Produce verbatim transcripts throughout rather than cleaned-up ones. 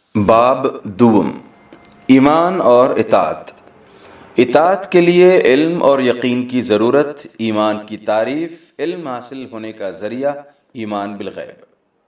باب دوم، ایمان اور اطاعت۔ اطاعت کے لیے علم اور یقین کی ضرورت، ایمان کی تعریف، علم حاصل ہونے کا ذریعہ، ایمان بالغیب۔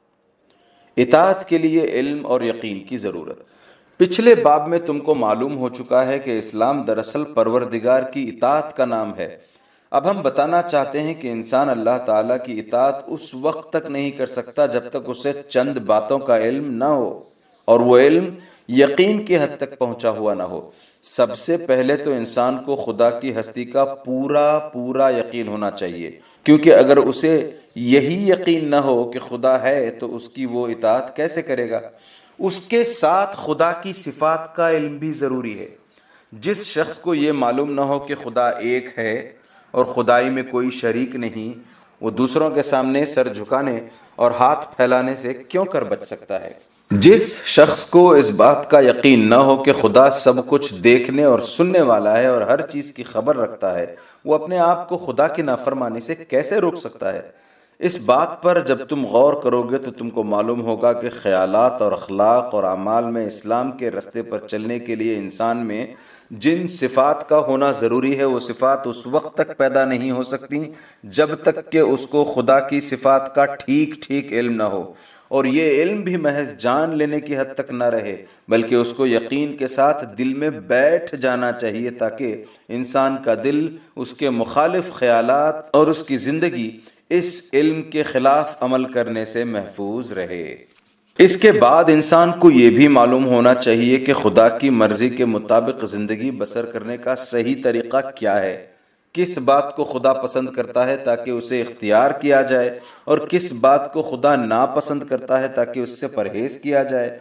اطاعت کے لیے علم اور یقین کی ضرورت۔ پچھلے باب میں تم کو معلوم ہو چکا ہے کہ اسلام دراصل پروردگار کی اطاعت کا نام ہے۔ اب ہم بتانا چاہتے ہیں کہ انسان اللہ تعالیٰ کی اطاعت اس وقت تک نہیں کر سکتا جب تک اسے چند باتوں کا علم نہ ہو، اور وہ علم یقین کی حد تک پہنچا ہوا نہ ہو۔ سب سے پہلے تو انسان کو خدا کی ہستی کا پورا پورا یقین ہونا چاہیے، کیونکہ اگر اسے یہی یقین نہ ہو کہ خدا ہے تو اس کی وہ اطاعت کیسے کرے گا؟ اس کے ساتھ خدا کی صفات کا علم بھی ضروری ہے۔ جس شخص کو یہ معلوم نہ ہو کہ خدا ایک ہے اور خدائی میں کوئی شریک نہیں، وہ دوسروں کے سامنے سر جھکانے اور ہاتھ پھیلانے سے کیوں کر بچ سکتا ہے؟ جس شخص کو اس بات کا یقین نہ ہو کہ خدا سب کچھ دیکھنے اور سننے والا ہے اور ہر چیز کی خبر رکھتا ہے، وہ اپنے آپ کو خدا کی نافرمانی سے کیسے روک سکتا ہے؟ اس بات پر جب تم غور کرو گے تو تم کو معلوم ہوگا کہ خیالات اور اخلاق اور اعمال میں اسلام کے رستے پر چلنے کے لیے انسان میں جن صفات کا ہونا ضروری ہے، وہ صفات اس وقت تک پیدا نہیں ہو سکتی جب تک کہ اس کو خدا کی صفات کا ٹھیک ٹھیک علم نہ ہو، اور یہ علم بھی محض جان لینے کی حد تک نہ رہے، بلکہ اس کو یقین کے ساتھ دل میں بیٹھ جانا چاہیے تاکہ انسان کا دل اس کے مخالف خیالات اور اس کی زندگی اس علم کے خلاف عمل کرنے سے محفوظ رہے۔ اس کے بعد انسان کو یہ بھی معلوم ہونا چاہیے کہ خدا کی مرضی کے مطابق زندگی بسر کرنے کا صحیح طریقہ کیا ہے، کس بات کو خدا پسند کرتا ہے تاکہ اسے اختیار کیا جائے، اور کس بات کو خدا ناپسند کرتا ہے تاکہ اس سے پرہیز کیا جائے۔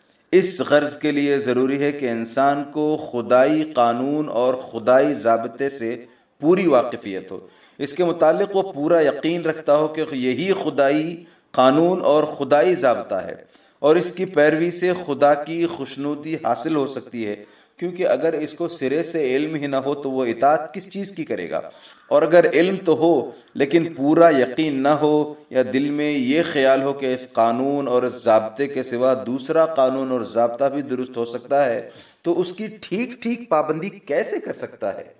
اس غرض کے لیے ضروری ہے کہ انسان کو خدائی قانون اور خدائی ضابطے سے پوری واقفیت ہو، اس کے متعلق وہ پورا یقین رکھتا ہو کہ یہی خدائی قانون اور خدائی ضابطہ ہے، اور اس کی پیروی سے خدا کی خوشنودی حاصل ہو سکتی ہے، کیونکہ اگر اس کو سرے سے علم ہی نہ ہو تو وہ اطاعت کس چیز کی کرے گا؟ اور اگر علم تو ہو لیکن پورا یقین نہ ہو، یا دل میں یہ خیال ہو کہ اس قانون اور اس ضابطے کے سوا دوسرا قانون اور ضابطہ بھی درست ہو سکتا ہے، تو اس کی ٹھیک ٹھیک پابندی کیسے کر سکتا ہے؟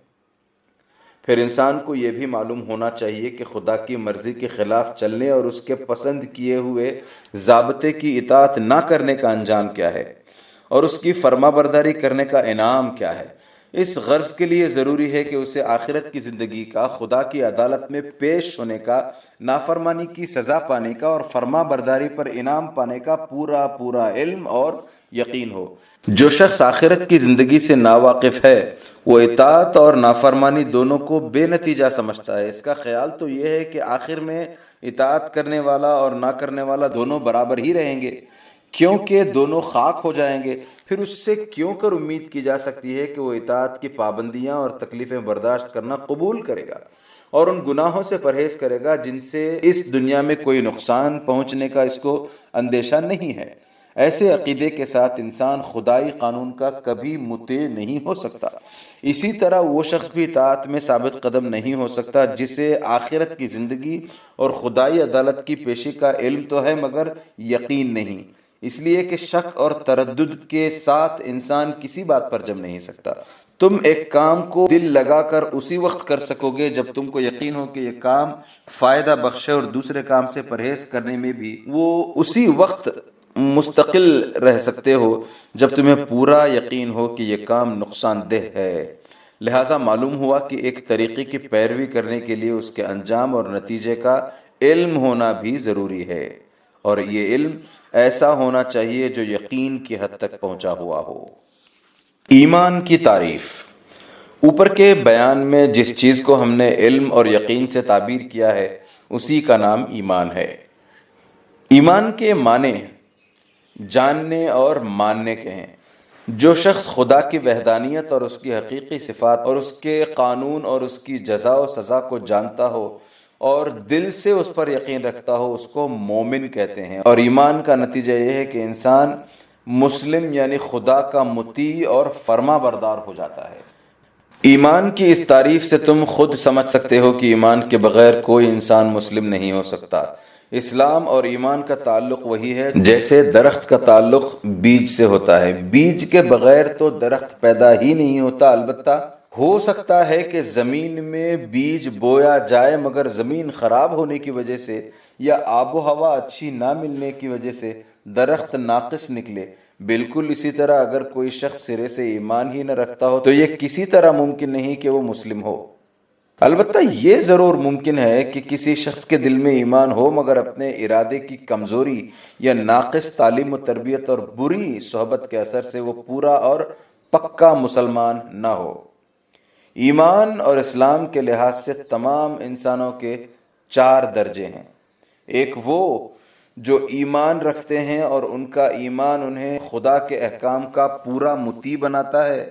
پھر انسان کو یہ بھی معلوم ہونا چاہیے کہ خدا کی مرضی کے خلاف چلنے اور اس کے پسند کیے ہوئے ضابطے کی اطاعت نہ کرنے کا انجام کیا ہے، اور اس کی فرما برداری کرنے کا انعام کیا ہے۔ اس غرض کے لیے ضروری ہے کہ اسے آخرت کی زندگی کا، خدا کی عدالت میں پیش ہونے کا، نافرمانی کی سزا پانے کا اور فرما برداری پر انعام پانے کا پورا پورا علم اور یقین ہو۔ جو شخص آخرت کی زندگی سے ناواقف ہے، وہ اطاعت اور نافرمانی دونوں کو بے نتیجہ سمجھتا ہے۔ اس کا خیال تو یہ ہے کہ آخر میں اطاعت کرنے والا اور نہ کرنے والا دونوں برابر ہی رہیں گے، کیونکہ دونوں خاک ہو جائیں گے۔ پھر اس سے کیوں کر امید کی جا سکتی ہے کہ وہ اطاعت کی پابندیاں اور تکلیفیں برداشت کرنا قبول کرے گا اور ان گناہوں سے پرہیز کرے گا جن سے اس دنیا میں کوئی نقصان پہنچنے کا اس کو اندیشہ نہیں ہے؟ ایسے عقیدے کے ساتھ انسان خدائی قانون کا کبھی مطیع نہیں ہو سکتا۔ اسی طرح وہ شخص بھی اطاعت میں ثابت قدم نہیں ہو سکتا جسے آخرت کی زندگی اور خدائی عدالت کی پیشی کا علم تو ہے مگر یقین نہیں، اس لیے کہ شک اور تردد کے ساتھ انسان کسی بات پر جم نہیں سکتا۔ تم ایک کام کو دل لگا کر اسی وقت کر سکو گے جب تم کو یقین ہو کہ یہ کام فائدہ بخش ہے، اور دوسرے کام سے پرہیز کرنے میں بھی وہ اسی وقت مستقل رہ سکتے ہو جب تمہیں پورا یقین ہو کہ یہ کام نقصان دہ ہے۔ لہٰذا معلوم ہوا کہ ایک طریقے کی پیروی کرنے کے لیے اس کے انجام اور نتیجے کا علم ہونا بھی ضروری ہے، اور یہ علم ایسا ہونا چاہیے جو یقین کی حد تک پہنچا ہوا ہو۔ ایمان کی تعریف۔ اوپر کے بیان میں جس چیز کو ہم نے علم اور یقین سے تعبیر کیا ہے اسی کا نام ایمان ہے۔ ایمان کے معنی جاننے اور ماننے کے ہیں۔ جو شخص خدا کی وحدانیت اور اس کی حقیقی صفات اور اس کے قانون اور اس کی جزا و سزا کو جانتا ہو اور دل سے اس پر یقین رکھتا ہو، اس کو مومن کہتے ہیں۔ اور ایمان کا نتیجہ یہ ہے کہ انسان مسلم یعنی خدا کا مطیع اور فرما بردار ہو جاتا ہے۔ ایمان کی اس تعریف سے تم خود سمجھ سکتے ہو کہ ایمان کے بغیر کوئی انسان مسلم نہیں ہو سکتا۔ اسلام اور ایمان کا تعلق وہی ہے جیسے درخت کا تعلق بیج سے ہوتا ہے۔ بیج کے بغیر تو درخت پیدا ہی نہیں ہوتا۔ البتہ ہو سکتا ہے کہ زمین میں بیج بویا جائے مگر زمین خراب ہونے کی وجہ سے یا آب و ہوا اچھی نہ ملنے کی وجہ سے درخت ناقص نکلے۔ بالکل اسی طرح اگر کوئی شخص سرے سے ایمان ہی نہ رکھتا ہو تو یہ کسی طرح ممکن نہیں کہ وہ مسلم ہو۔ البتہ یہ ضرور ممکن ہے کہ کسی شخص کے دل میں ایمان ہو مگر اپنے ارادے کی کمزوری یا ناقص تعلیم و تربیت اور بری صحبت کے اثر سے وہ پورا اور پکا مسلمان نہ ہو۔ ایمان اور اسلام کے لحاظ سے تمام انسانوں کے چار درجے ہیں۔ ایک وہ جو ایمان رکھتے ہیں اور ان کا ایمان انہیں خدا کے احکام کا پورا مطیع بناتا ہے۔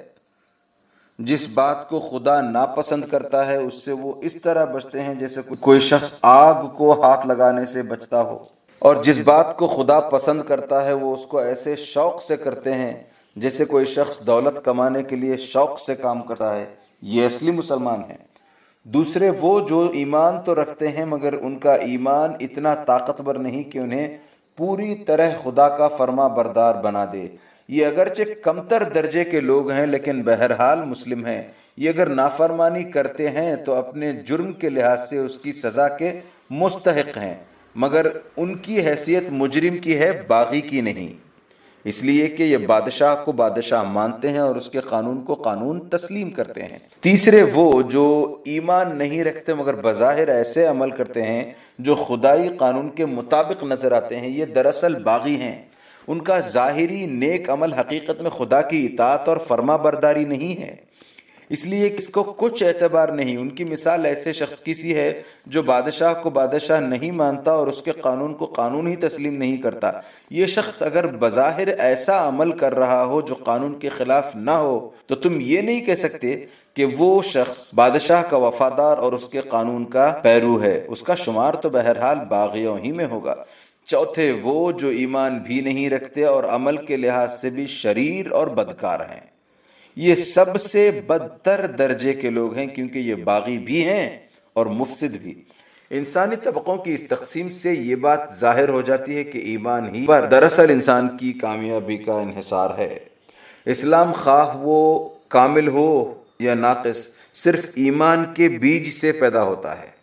جس بات کو خدا ناپسند کرتا ہے اس سے وہ اس طرح بچتے ہیں جیسے کوئی شخص آگ کو ہاتھ لگانے سے بچتا ہو، اور جس بات کو خدا پسند کرتا ہے وہ اس کو ایسے شوق سے کرتے ہیں جیسے کوئی شخص دولت کمانے کے لیے شوق سے کام کرتا ہے۔ یہ اصلی مسلمان ہیں۔ دوسرے وہ جو ایمان تو رکھتے ہیں مگر ان کا ایمان اتنا طاقتور نہیں کہ انہیں پوری طرح خدا کا فرما بردار بنا دے۔ یہ اگرچہ کمتر درجے کے لوگ ہیں لیکن بہرحال مسلم ہیں۔ یہ اگر نافرمانی کرتے ہیں تو اپنے جرم کے لحاظ سے اس کی سزا کے مستحق ہیں، مگر ان کی حیثیت مجرم کی ہے، باغی کی نہیں، اس لیے کہ یہ بادشاہ کو بادشاہ مانتے ہیں اور اس کے قانون کو قانون تسلیم کرتے ہیں۔ تیسرے وہ جو ایمان نہیں رکھتے مگر بظاہر ایسے عمل کرتے ہیں جو خدائی قانون کے مطابق نظر آتے ہیں، یہ دراصل باغی ہیں۔ ان کا ظاہری نیک عمل حقیقت میں خدا کی اطاعت اور فرما برداری نہیں ہے، اس لیے اس کو کچھ اعتبار نہیں۔ ان کی مثال ایسے شخص کی سی ہے جو بادشاہ کو بادشاہ نہیں مانتا اور اس کے قانون کو قانون ہی تسلیم نہیں کرتا۔ یہ شخص اگر بظاہر ایسا عمل کر رہا ہو جو قانون کے خلاف نہ ہو تو تم یہ نہیں کہہ سکتے کہ وہ شخص بادشاہ کا وفادار اور اس کے قانون کا پیرو ہے۔ اس کا شمار تو بہرحال باغیوں ہی میں ہوگا۔ چوتھے وہ جو ایمان بھی نہیں رکھتے اور عمل کے لحاظ سے بھی شریر اور بدکار ہیں۔ یہ سب سے بدتر درجے کے لوگ ہیں کیونکہ یہ باغی بھی ہیں اور مفسد بھی۔ انسانی طبقوں کی اس تقسیم سے یہ بات ظاہر ہو جاتی ہے کہ ایمان ہی پر دراصل انسان کی کامیابی کا انحصار ہے۔ اسلام خواہ وہ کامل ہو یا ناقص صرف ایمان کے بیج سے پیدا ہوتا ہے۔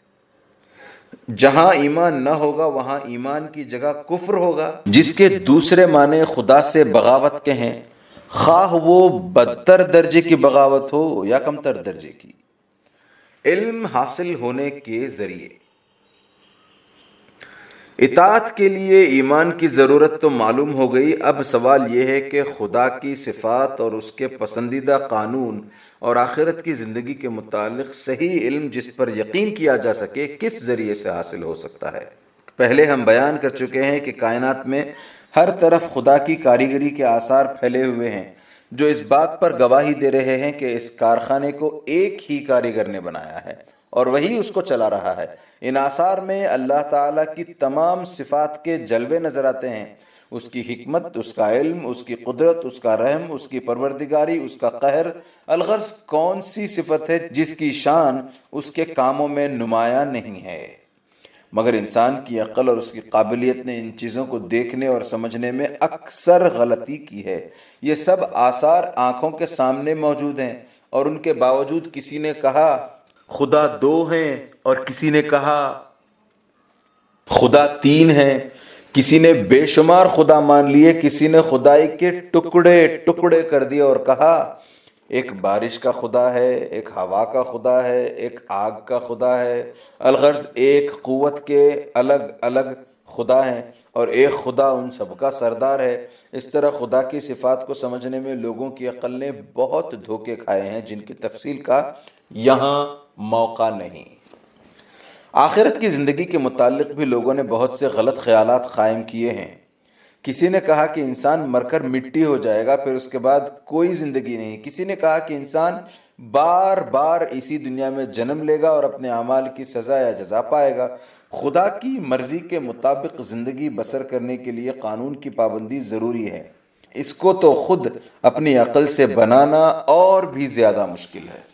جہاں ایمان نہ ہوگا وہاں ایمان کی جگہ کفر ہوگا، جس کے دوسرے معنی خدا سے بغاوت کے ہیں، خواہ وہ بدتر درجے کی بغاوت ہو یا کمتر درجے کی۔ علم حاصل ہونے کے ذریعے اطاعت کے لیے ایمان کی ضرورت تو معلوم ہو گئی۔ اب سوال یہ ہے کہ خدا کی صفات اور اس کے پسندیدہ قانون اور آخرت کی زندگی کے متعلق صحیح علم جس پر یقین کیا جا سکے کس ذریعے سے حاصل ہو سکتا ہے۔ پہلے ہم بیان کر چکے ہیں کہ کائنات میں ہر طرف خدا کی کاریگری کے آثار پھیلے ہوئے ہیں جو اس بات پر گواہی دے رہے ہیں کہ اس کارخانے کو ایک ہی کاریگر نے بنایا ہے اور وہی اس کو چلا رہا ہے۔ ان آثار میں اللہ تعالیٰ کی تمام صفات کے جلوے نظر آتے ہیں، اس کی حکمت، اس کا علم، اس کی قدرت، اس کا رحم، اس کی پروردگاری، اس کا قہر۔ الغرض کون سی صفت ہے جس کی شان اس کے کاموں میں نمایاں نہیں ہے؟ مگر انسان کی عقل اور اس کی قابلیت نے ان چیزوں کو دیکھنے اور سمجھنے میں اکثر غلطی کی ہے۔ یہ سب آثار آنکھوں کے سامنے موجود ہیں اور ان کے باوجود کسی نے کہا خدا دو ہیں اور کسی نے کہا خدا تین ہیں، کسی نے بے شمار خدا مان لیے، کسی نے خدائی کے ٹکڑے ٹکڑے کر دیے اور کہا ایک بارش کا خدا ہے، ایک ہوا کا خدا ہے، ایک آگ کا خدا ہے۔ الغرض ایک قوت کے الگ الگ خدا ہیں اور ایک خدا ان سب کا سردار ہے۔ اس طرح خدا کی صفات کو سمجھنے میں لوگوں کی عقل نے بہت دھوکے کھائے ہیں جن کی تفصیل کا یہاں موقع نہیں۔ آخرت کی زندگی کے متعلق بھی لوگوں نے بہت سے غلط خیالات قائم کیے ہیں۔ کسی نے کہا کہ انسان مر کر مٹی ہو جائے گا، پھر اس کے بعد کوئی زندگی نہیں۔ کسی نے کہا کہ انسان بار بار اسی دنیا میں جنم لے گا اور اپنے اعمال کی سزا یا جزا پائے گا۔ خدا کی مرضی کے مطابق زندگی بسر کرنے کے لیے قانون کی پابندی ضروری ہے۔ اس کو تو خود اپنی عقل سے بنانا اور بھی زیادہ مشکل ہے۔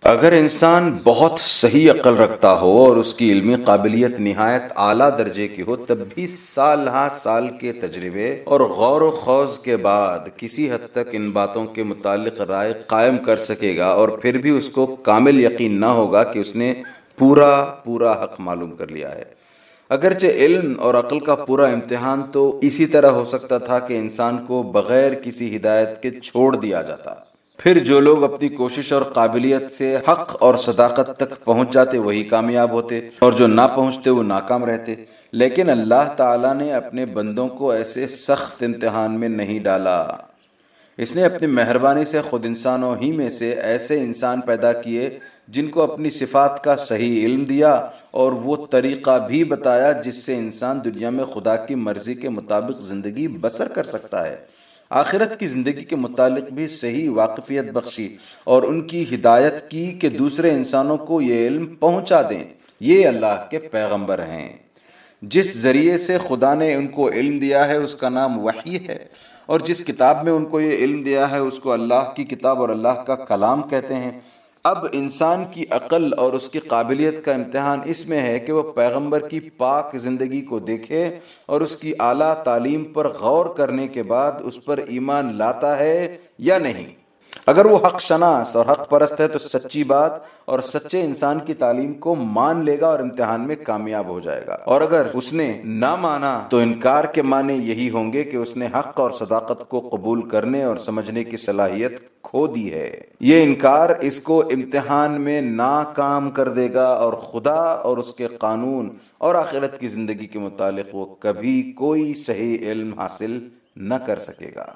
اگر انسان بہت صحیح عقل رکھتا ہو اور اس کی علمی قابلیت نہایت اعلیٰ درجے کی ہو، تب بھی سال ہا سال کے تجربے اور غور و خوض کے بعد کسی حد تک ان باتوں کے متعلق رائے قائم کر سکے گا، اور پھر بھی اس کو کامل یقین نہ ہوگا کہ اس نے پورا پورا حق معلوم کر لیا ہے۔ اگرچہ علم اور عقل کا پورا امتحان تو اسی طرح ہو سکتا تھا کہ انسان کو بغیر کسی ہدایت کے چھوڑ دیا جاتا، پھر جو لوگ اپنی کوشش اور قابلیت سے حق اور صداقت تک پہنچ جاتے وہی کامیاب ہوتے، اور جو نہ پہنچتے وہ ناکام رہتے۔ لیکن اللہ تعالیٰ نے اپنے بندوں کو ایسے سخت امتحان میں نہیں ڈالا۔ اس نے اپنی مہربانی سے خود انسانوں ہی میں سے ایسے انسان پیدا کیے جن کو اپنی صفات کا صحیح علم دیا، اور وہ طریقہ بھی بتایا جس سے انسان دنیا میں خدا کی مرضی کے مطابق زندگی بسر کر سکتا ہے، آخرت کی زندگی کے متعلق بھی صحیح واقفیت بخشی، اور ان کی ہدایت کی کہ دوسرے انسانوں کو یہ علم پہنچا دیں۔ یہ اللہ کے پیغمبر ہیں۔ جس ذریعے سے خدا نے ان کو علم دیا ہے اس کا نام وحی ہے، اور جس کتاب میں ان کو یہ علم دیا ہے اس کو اللہ کی کتاب اور اللہ کا کلام کہتے ہیں۔ اب انسان کی عقل اور اس کی قابلیت کا امتحان اس میں ہے کہ وہ پیغمبر کی پاک زندگی کو دیکھے اور اس کی اعلیٰ تعلیم پر غور کرنے کے بعد اس پر ایمان لاتا ہے یا نہیں۔ اگر وہ حق شناس اور حق پرست ہے تو سچی بات اور سچے انسان کی تعلیم کو مان لے گا اور امتحان میں کامیاب ہو جائے گا، اور اگر اس نے نہ مانا تو انکار کے معنی یہی ہوں گے کہ اس نے حق اور صداقت کو قبول کرنے اور سمجھنے کی صلاحیت کھو دی ہے۔ یہ انکار اس کو امتحان میں ناکام کر دے گا، اور خدا اور اس کے قانون اور آخرت کی زندگی کے متعلق وہ کبھی کوئی صحیح علم حاصل نہ کر سکے گا۔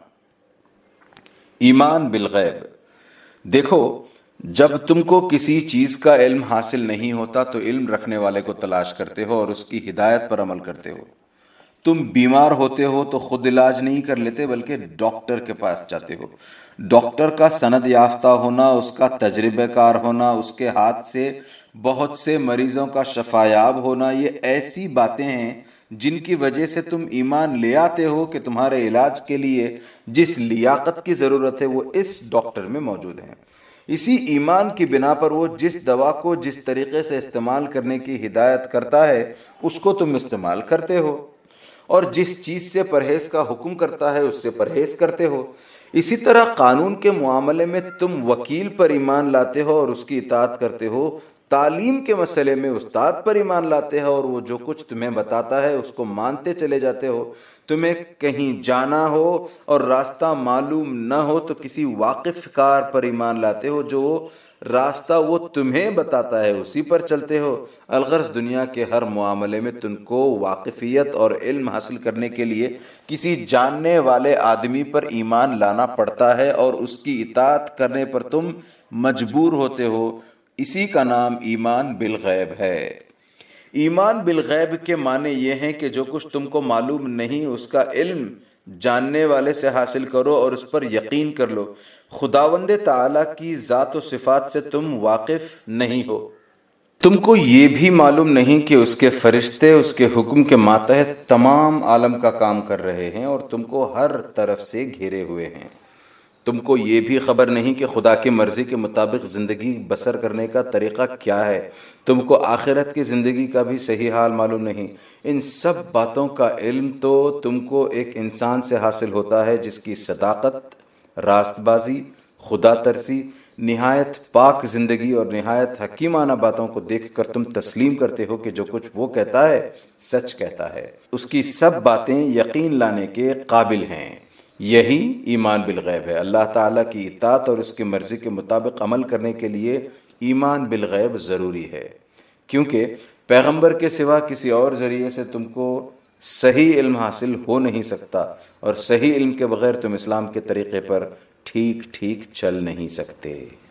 ایمان بالغیب۔ دیکھو، جب تم کو کسی چیز کا علم حاصل نہیں ہوتا تو علم رکھنے والے کو تلاش کرتے ہو اور اس کی ہدایت پر عمل کرتے ہو۔ تم بیمار ہوتے ہو تو خود علاج نہیں کر لیتے بلکہ ڈاکٹر کے پاس جاتے ہو۔ ڈاکٹر کا سند یافتہ ہونا، اس کا تجربہ کار ہونا، اس کے ہاتھ سے بہت سے مریضوں کا شفا یاب ہونا، یہ ایسی باتیں ہیں جن کی وجہ سے تم ایمان لے آتے ہو کہ تمہارے علاج کے لیے جس لیاقت کی ضرورت ہے وہ اس ڈاکٹر میں موجود ہے۔ اسی ایمان کی بنا پر وہ جس دوا کو جس طریقے سے استعمال کرنے کی ہدایت کرتا ہے اس کو تم استعمال کرتے ہو، اور جس چیز سے پرہیز کا حکم کرتا ہے اس سے پرہیز کرتے ہو۔ اسی طرح قانون کے معاملے میں تم وکیل پر ایمان لاتے ہو اور اس کی اطاعت کرتے ہو، تعلیم کے مسئلے میں استاد پر ایمان لاتے ہو اور وہ جو کچھ تمہیں بتاتا ہے اس کو مانتے چلے جاتے ہو۔ تمہیں کہیں جانا ہو اور راستہ معلوم نہ ہو تو کسی واقف کار پر ایمان لاتے ہو، جو راستہ وہ تمہیں بتاتا ہے اسی پر چلتے ہو۔ الغرض دنیا کے ہر معاملے میں تم کو واقفیت اور علم حاصل کرنے کے لیے کسی جاننے والے آدمی پر ایمان لانا پڑتا ہے، اور اس کی اطاعت کرنے پر تم مجبور ہوتے ہو۔ اسی کا نام ایمان بالغیب ہے۔ ایمان بالغیب کے معنی یہ ہیں کہ جو کچھ تم کو معلوم نہیں اس کا علم جاننے والے سے حاصل کرو اور اس پر یقین کر لو۔ خداوند تعالیٰ کی ذات و صفات سے تم واقف نہیں ہو۔ تم کو یہ بھی معلوم نہیں کہ اس کے فرشتے اس کے حکم کے ماتحت تمام عالم کا کام کر رہے ہیں اور تم کو ہر طرف سے گھیرے ہوئے ہیں۔ تم کو یہ بھی خبر نہیں کہ خدا کی مرضی کے مطابق زندگی بسر کرنے کا طریقہ کیا ہے۔ تم کو آخرت کی زندگی کا بھی صحیح حال معلوم نہیں۔ ان سب باتوں کا علم تو تم کو ایک انسان سے حاصل ہوتا ہے جس کی صداقت، راست بازی، خدا ترسی، نہایت پاک زندگی اور نہایت حکیمانہ باتوں کو دیکھ کر تم تسلیم کرتے ہو کہ جو کچھ وہ کہتا ہے سچ کہتا ہے۔ اس کی سب باتیں یقین لانے کے قابل ہیں۔ یہی ایمان بالغیب ہے۔ اللہ تعالیٰ کی اطاعت اور اس کی مرضی کے مطابق عمل کرنے کے لیے ایمان بالغیب ضروری ہے، کیونکہ پیغمبر کے سوا کسی اور ذریعے سے تم کو صحیح علم حاصل ہو نہیں سکتا، اور صحیح علم کے بغیر تم اسلام کے طریقے پر ٹھیک ٹھیک چل نہیں سکتے۔